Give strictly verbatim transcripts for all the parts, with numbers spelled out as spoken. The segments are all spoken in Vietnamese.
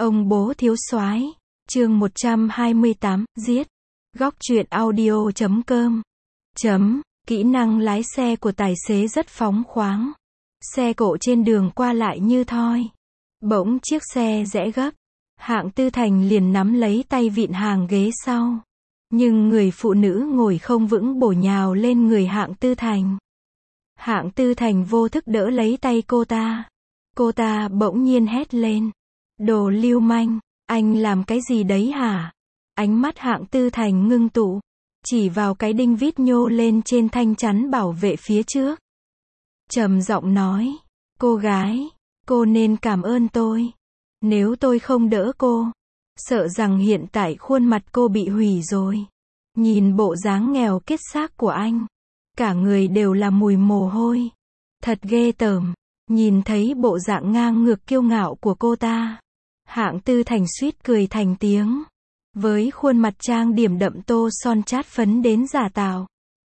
Ông bố thiếu soái, chương một trăm hai mươi tám, giết. Góc truyện audio chấm com. Chấm, kỹ năng lái xe của tài xế rất phóng khoáng. Xe cộ trên đường qua lại như thoi. Bỗng chiếc xe rẽ gấp. Hạng Tư Thành liền nắm lấy tay vịn hàng ghế sau. Nhưng người phụ nữ ngồi không vững bổ nhào lên người Hạng Tư Thành. Hạng Tư Thành vô thức đỡ lấy tay cô ta. Cô ta bỗng nhiên hét lên. Đồ lưu manh, anh làm cái gì đấy hả? Ánh mắt Hạng Tư Thành ngưng tụ, chỉ vào cái đinh vít nhô lên trên thanh chắn bảo vệ phía trước. Trầm giọng nói, cô gái, cô nên cảm ơn tôi. Nếu tôi không đỡ cô, sợ rằng hiện tại khuôn mặt cô bị hủy rồi. Nhìn bộ dáng nghèo kết xác của anh, cả người đều là mùi mồ hôi. Thật ghê tởm. Nhìn thấy bộ dạng ngang ngược kiêu ngạo của cô ta, Hạng Tư Thành suýt cười thành tiếng. Với khuôn mặt trang điểm đậm tô son chát phấn đến giả tạo.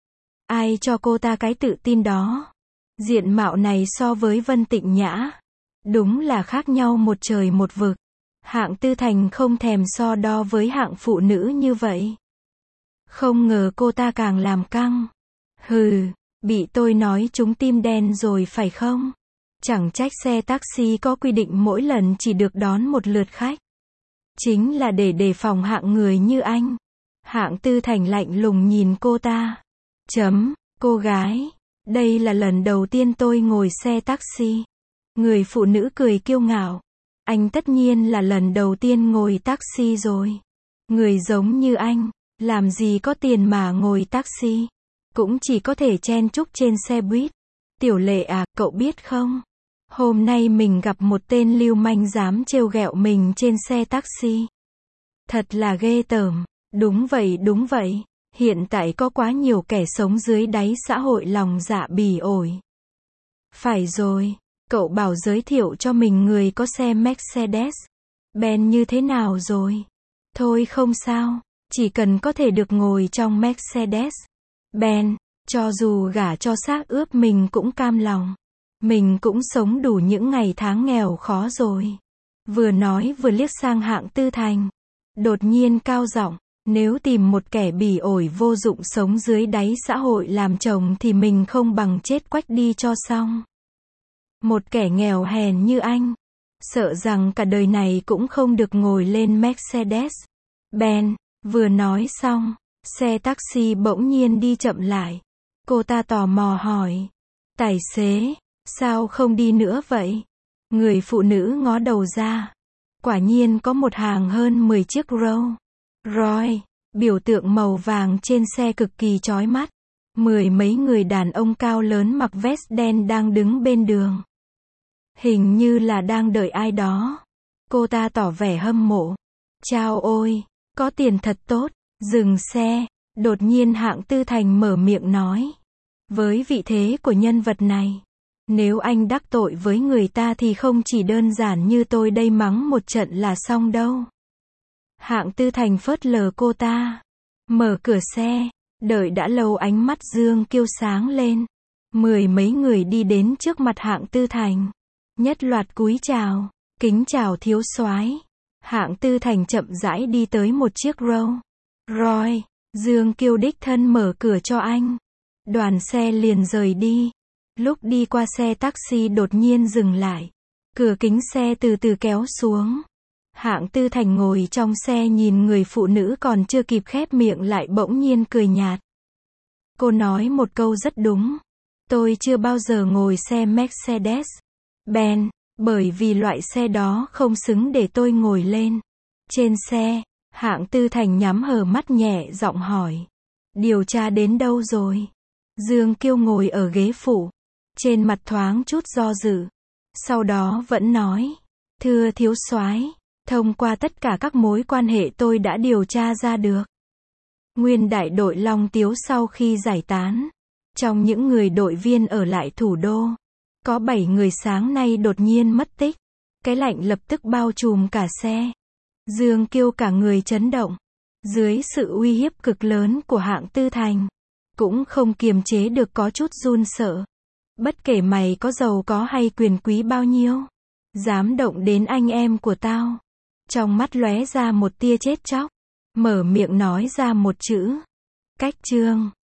Ai cho cô ta cái tự tin đó? Diện mạo này so với Vân Tịnh Nhã, đúng là khác nhau một trời một vực. Hạng Tư Thành không thèm so đo với hạng phụ nữ như vậy. Không ngờ cô ta càng làm căng. Hừ, bị tôi nói trúng tim đen rồi phải không? Chẳng trách xe taxi có quy định mỗi lần chỉ được đón một lượt khách. Chính là để đề phòng hạng người như anh. Hạng Tư Thành lạnh lùng nhìn cô ta. Chấm, cô gái, đây là lần đầu tiên tôi ngồi xe taxi. Người phụ nữ cười kiêu ngạo. Anh tất nhiên là lần đầu tiên ngồi taxi rồi. Người giống như anh, làm gì có tiền mà ngồi taxi. Cũng chỉ có thể chen chúc trên xe buýt. Tiểu Lệ à, cậu biết không? Hôm nay mình gặp một tên lưu manh dám trêu ghẹo mình trên xe taxi. Thật là ghê tởm. Đúng vậy, đúng vậy. Hiện tại có quá nhiều kẻ sống dưới đáy xã hội lòng dạ bỉ ổi. Phải rồi, cậu bảo giới thiệu cho mình người có xe Mercedes Benz như thế nào rồi? Thôi không sao, chỉ cần có thể được ngồi trong Mercedes Benz, cho dù gả cho xác ướp mình cũng cam lòng. Mình cũng sống đủ những ngày tháng nghèo khó rồi. Vừa nói vừa liếc sang Hạng Tư Thành. Đột nhiên cao giọng, nếu tìm một kẻ bỉ ổi vô dụng sống dưới đáy xã hội làm chồng thì mình không bằng chết quách đi cho xong. Một kẻ nghèo hèn như anh, sợ rằng cả đời này cũng không được ngồi lên Mercedes Benz. Vừa nói xong, xe taxi bỗng nhiên đi chậm lại. Cô ta tò mò hỏi, tài xế, sao không đi nữa vậy? Người phụ nữ ngó đầu ra. Quả nhiên có một hàng hơn mười chiếc Rolls Royce, biểu tượng màu vàng trên xe cực kỳ chói mắt. Mười mấy người đàn ông cao lớn mặc vest đen đang đứng bên đường. Hình như là đang đợi ai đó. Cô ta tỏ vẻ hâm mộ. Chao ôi, có tiền thật tốt. Dừng xe. Đột nhiên Hạng Tư Thành mở miệng nói. Với vị thế của nhân vật này, nếu anh đắc tội với người ta thì không chỉ đơn giản như tôi đây mắng một trận là xong đâu. Hạng Tư Thành phớt lờ cô ta. Mở cửa xe. Đợi đã lâu ánh mắt Dương Kiêu sáng lên. Mười mấy người đi đến trước mặt Hạng Tư Thành. Nhất loạt cúi chào. Kính chào thiếu soái. Hạng Tư Thành chậm rãi đi tới một chiếc Rolls Royce. Dương Kiêu đích thân mở cửa cho anh. Đoàn xe liền rời đi. Lúc đi qua xe taxi đột nhiên dừng lại. Cửa kính xe từ từ kéo xuống. Hạng Tư Thành ngồi trong xe nhìn người phụ nữ còn chưa kịp khép miệng lại bỗng nhiên cười nhạt. Cô nói một câu rất đúng. Tôi chưa bao giờ ngồi xe Mercedes Benz, bởi vì loại xe đó không xứng để tôi ngồi lên. Trên xe, Hạng Tư Thành nhắm hờ mắt nhẹ giọng hỏi. Điều tra đến đâu rồi? Dương Kiêu ngồi ở ghế phụ. Trên mặt thoáng chút do dự. Sau đó vẫn nói. Thưa thiếu soái, thông qua tất cả các mối quan hệ tôi đã điều tra ra được. Nguyên đại đội Long Tiếu sau khi giải tán, trong những người đội viên ở lại thủ đô, có bảy người sáng nay đột nhiên mất tích. Cái lạnh lập tức bao trùm cả xe. Dương Kiêu cả người chấn động. Dưới sự uy hiếp cực lớn của Hạng Tư Thành, cũng không kiềm chế được có chút run sợ. Bất kể mày có giàu có hay quyền quý bao nhiêu, dám động đến anh em của tao, Trong mắt lóe ra một tia chết chóc. Mở miệng nói ra một chữ. Cách chương.